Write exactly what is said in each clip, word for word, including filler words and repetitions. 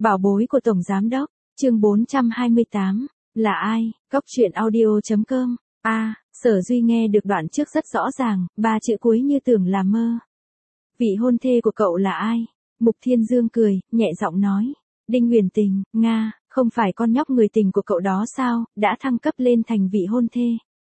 Bảo bối của Tổng Giám Đốc, chương bốn trăm hai mươi tám, là ai? Góc truyện audio.com. A, à, Sở Duy nghe được đoạn trước rất rõ ràng, ba chữ cuối như tưởng là mơ. Vị hôn thê của cậu là ai? Mục Thiên Dương cười, nhẹ giọng nói. Đinh Huyền Tình, Nga, không phải con nhóc người tình của cậu đó sao, đã thăng cấp lên thành vị hôn thê.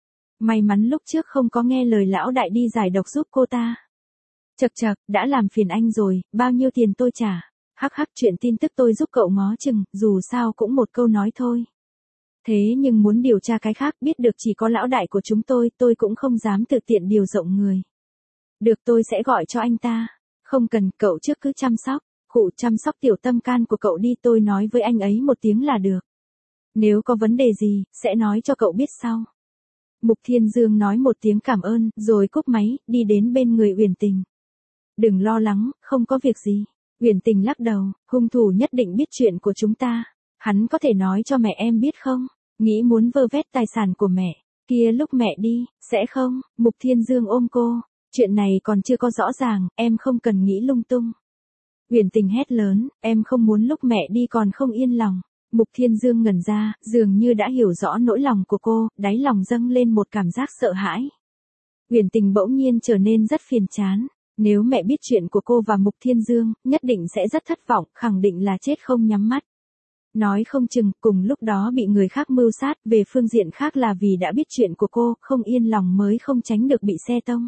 May mắn lúc trước không có nghe lời lão đại đi giải độc giúp cô ta. Chậc chậc, đã làm phiền anh rồi, bao nhiêu tiền tôi trả? Hắc hắc, chuyện tin tức tôi giúp cậu ngó chừng, dù sao cũng một câu nói thôi. Thế nhưng muốn điều tra cái khác, biết được chỉ có lão đại của chúng tôi, tôi cũng không dám tự tiện điều rộng người. Được, tôi sẽ gọi cho anh ta. Không cần, cậu trước cứ chăm sóc, khụ chăm sóc tiểu tâm can của cậu đi, tôi nói với anh ấy một tiếng là được. Nếu có vấn đề gì, sẽ nói cho cậu biết sau. Mục Thiên Dương nói một tiếng cảm ơn, rồi cúp máy, đi đến bên người Uyển Tình. Đừng lo lắng, không có việc gì. Uyển Tình lắc đầu, hung thủ nhất định biết chuyện của chúng ta. Hắn có thể nói cho mẹ em biết không? Nghĩ muốn vơ vét tài sản của mẹ. Kia lúc mẹ đi, sẽ không? Mục Thiên Dương ôm cô. Chuyện này còn chưa có rõ ràng, em không cần nghĩ lung tung. Uyển Tình hét lớn, em không muốn lúc mẹ đi còn không yên lòng. Mục Thiên Dương ngẩn ra, dường như đã hiểu rõ nỗi lòng của cô, đáy lòng dâng lên một cảm giác sợ hãi. Uyển Tình bỗng nhiên trở nên rất phiền chán. Nếu mẹ biết chuyện của cô và Mục Thiên Dương, nhất định sẽ rất thất vọng, khẳng định là chết không nhắm mắt. Nói không chừng, cùng lúc đó bị người khác mưu sát, về phương diện khác là vì đã biết chuyện của cô, không yên lòng mới không tránh được bị xe tông.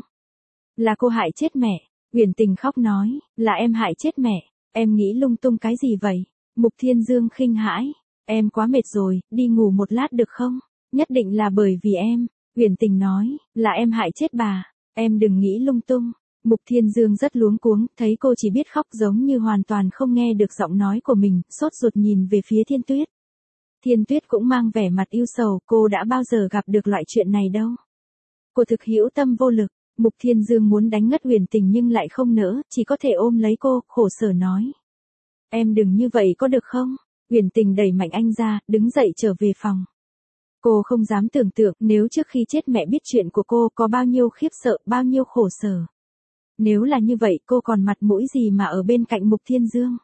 Là cô hại chết mẹ. Uyển Tình khóc nói, là em hại chết mẹ. Em nghĩ lung tung cái gì vậy? Mục Thiên Dương khinh hãi. Em quá mệt rồi, đi ngủ một lát được không? Nhất định là bởi vì em. Uyển Tình nói, là em hại chết bà. Em đừng nghĩ lung tung. Mục Thiên Dương rất luống cuống, thấy cô chỉ biết khóc giống như hoàn toàn không nghe được giọng nói của mình, sốt ruột nhìn về phía Thiên Tuyết. Thiên Tuyết cũng mang vẻ mặt ưu sầu, cô đã bao giờ gặp được loại chuyện này đâu. Cô thực hữu tâm vô lực. Mục Thiên Dương muốn đánh ngất Uyển Tình nhưng lại không nỡ, chỉ có thể ôm lấy cô, khổ sở nói. Em đừng như vậy có được không? Uyển Tình đẩy mạnh anh ra, đứng dậy trở về phòng. Cô không dám tưởng tượng nếu trước khi chết mẹ biết chuyện của cô có bao nhiêu khiếp sợ, bao nhiêu khổ sở. Nếu là như vậy cô còn mặt mũi gì mà ở bên cạnh Mục Thiên Dương.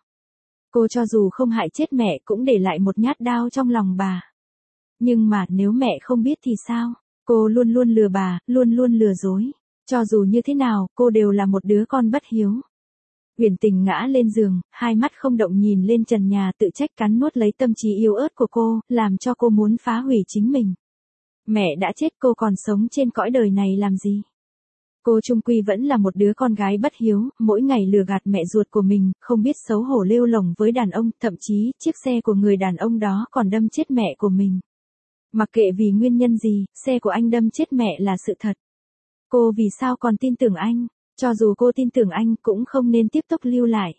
Cô cho dù không hại chết mẹ cũng để lại một nhát đao trong lòng bà. Nhưng mà nếu mẹ không biết thì sao? Cô luôn luôn lừa bà, luôn luôn lừa dối. Cho dù như thế nào, cô đều là một đứa con bất hiếu. Uyển Tình ngã lên giường, hai mắt không động nhìn lên trần nhà, tự trách cắn nuốt lấy tâm trí yếu ớt của cô, làm cho cô muốn phá hủy chính mình. Mẹ đã chết, cô còn sống trên cõi đời này làm gì? Cô chung quy vẫn là một đứa con gái bất hiếu, mỗi ngày lừa gạt mẹ ruột của mình, không biết xấu hổ lêu lổng với đàn ông, thậm chí chiếc xe của người đàn ông đó còn đâm chết mẹ của mình. Mặc kệ vì nguyên nhân gì, xe của anh đâm chết mẹ là sự thật. Cô vì sao còn tin tưởng anh? Cho dù cô tin tưởng anh cũng không nên tiếp tục lưu lại.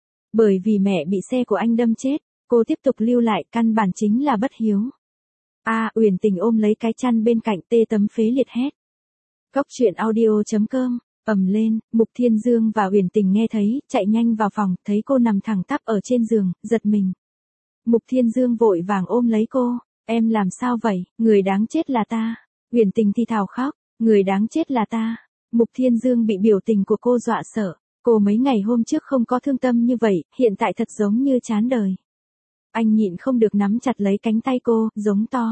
Bởi vì mẹ bị xe của anh đâm chết, cô tiếp tục lưu lại căn bản chính là bất hiếu. A, à, Uyển Tình ôm lấy cái chăn bên cạnh, tê tấm phế liệt hét. Góc truyện audio.com, ầm lên, Mục Thiên Dương và Uyển Tình nghe thấy, chạy nhanh vào phòng, thấy cô nằm thẳng tắp ở trên giường, giật mình. Mục Thiên Dương vội vàng ôm lấy cô, em làm sao vậy, người đáng chết là ta. Uyển Tình thì thào khóc, người đáng chết là ta. Mục Thiên Dương bị biểu tình của cô dọa sợ, cô mấy ngày hôm trước không có thương tâm như vậy, hiện tại thật giống như chán đời. Anh nhịn không được nắm chặt lấy cánh tay cô, giống to.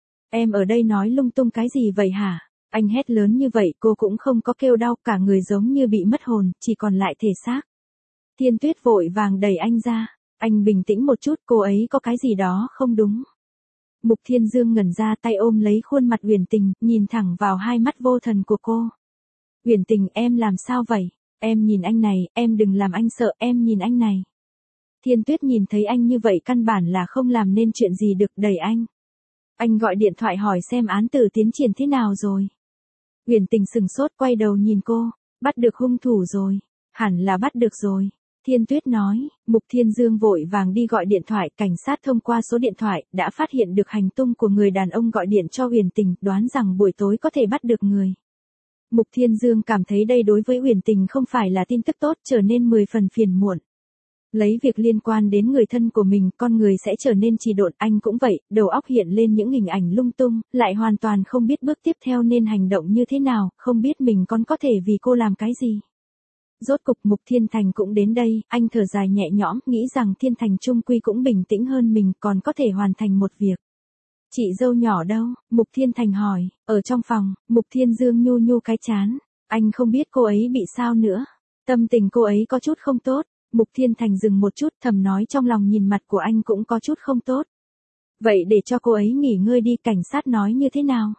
Em ở đây nói lung tung cái gì vậy hả? Anh hét lớn như vậy cô cũng không có kêu đau, cả người giống như bị mất hồn, chỉ còn lại thể xác. Thiên Tuyết vội vàng đẩy anh ra, anh bình tĩnh một chút, cô ấy có cái gì đó không đúng. Mục Thiên Dương ngẩn ra, tay ôm lấy khuôn mặt Uyển Tình, nhìn thẳng vào hai mắt vô thần của cô. Uyển Tình, em làm sao vậy? Em nhìn anh này, em đừng làm anh sợ, em nhìn anh này. Thiên Tuyết nhìn thấy anh như vậy căn bản là không làm nên chuyện gì được, đẩy anh. Anh gọi điện thoại hỏi xem án tử tiến triển thế nào rồi. Uyển Tình sừng sốt quay đầu nhìn cô, bắt được hung thủ rồi, hẳn là bắt được rồi. Thiên Tuyết nói, Mục Thiên Dương vội vàng đi gọi điện thoại, cảnh sát thông qua số điện thoại, đã phát hiện được hành tung của người đàn ông gọi điện cho Uyển Tình, đoán rằng buổi tối có thể bắt được người. Mục Thiên Dương cảm thấy đây đối với Uyển Tình không phải là tin tức tốt, trở nên mười phần phiền muộn. Lấy việc liên quan đến người thân của mình, con người sẽ trở nên trì độn, anh cũng vậy, đầu óc hiện lên những hình ảnh lung tung, lại hoàn toàn không biết bước tiếp theo nên hành động như thế nào, không biết mình còn có thể vì cô làm cái gì. Rốt cục Mục Thiên Thành cũng đến đây, anh thở dài nhẹ nhõm, nghĩ rằng Thiên Thành chung quy cũng bình tĩnh hơn mình, còn có thể hoàn thành một việc. Chị dâu nhỏ đâu? Mục Thiên Thành hỏi, ở trong phòng. Mục Thiên Dương nhu nhu cái chán. Anh không biết cô ấy bị sao nữa. Tâm tình cô ấy có chút không tốt. Mục Thiên Thành dừng một chút, thầm nói trong lòng, nhìn mặt của anh cũng có chút không tốt. Vậy để cho cô ấy nghỉ ngơi đi, cảnh sát nói như thế nào?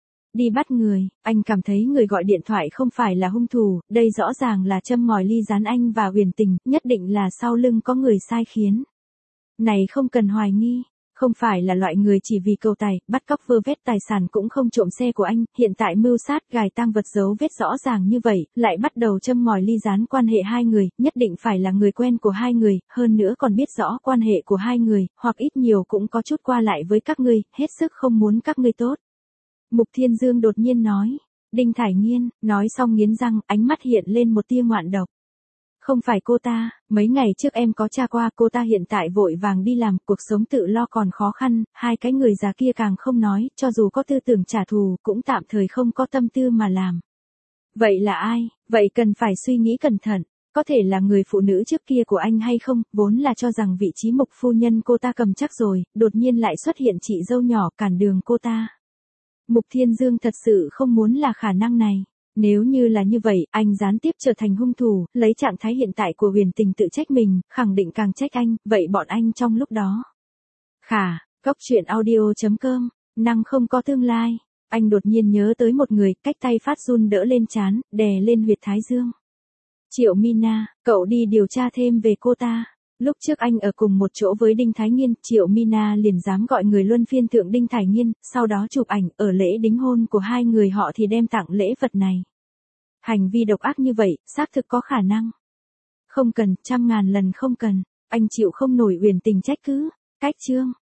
Đi bắt người. Anh cảm thấy người gọi điện thoại không phải là hung thủ, đây rõ ràng là châm ngòi ly gián anh và Huyền Tình, nhất định là sau lưng có người sai khiến. Này không cần hoài nghi. Không phải là loại người chỉ vì cầu tài, bắt cóc vơ vét tài sản, cũng không trộm xe của anh, hiện tại mưu sát gài tang vật dấu vết rõ ràng như vậy, lại bắt đầu châm ngòi ly gián quan hệ hai người, nhất định phải là người quen của hai người, hơn nữa còn biết rõ quan hệ của hai người, hoặc ít nhiều cũng có chút qua lại với các ngươi, hết sức không muốn các ngươi tốt. Mục Thiên Dương đột nhiên nói. Đinh Thải Nghiên, nói xong nghiến răng, ánh mắt hiện lên một tia ngoạn độc. Không phải cô ta, mấy ngày trước em có tra qua, cô ta hiện tại vội vàng đi làm, cuộc sống tự lo còn khó khăn, hai cái người già kia càng không nói, cho dù có tư tưởng trả thù, cũng tạm thời không có tâm tư mà làm. Vậy là ai? Vậy cần phải suy nghĩ cẩn thận, có thể là người phụ nữ trước kia của anh hay không, vốn là cho rằng vị trí Mục phu nhân cô ta cầm chắc rồi, đột nhiên lại xuất hiện chị dâu nhỏ cản đường cô ta. Mục Thiên Dương thật sự không muốn là khả năng này. Nếu như là như vậy, anh gián tiếp trở thành hung thủ, lấy trạng thái hiện tại của Huyền Tình tự trách mình, khẳng định càng trách anh, vậy bọn anh trong lúc đó. Khả, Cốc truyện audio chấm com, năng không có tương lai. Anh đột nhiên nhớ tới một người, cách tay phát run đỡ lên trán, đè lên huyệt thái dương. Triệu Mina, cậu đi điều tra thêm về cô ta. Lúc trước anh ở cùng một chỗ với Đinh Thái Nghiên, Triệu Mina liền dám gọi người luân phiên thượng Đinh Thái Nghiên, sau đó chụp ảnh, ở lễ đính hôn của hai người họ thì đem tặng lễ vật này. Hành vi độc ác như vậy, xác thực có khả năng. Không cần, trăm ngàn lần không cần, anh chịu không nổi Huyền Tình trách cứ. Cách chương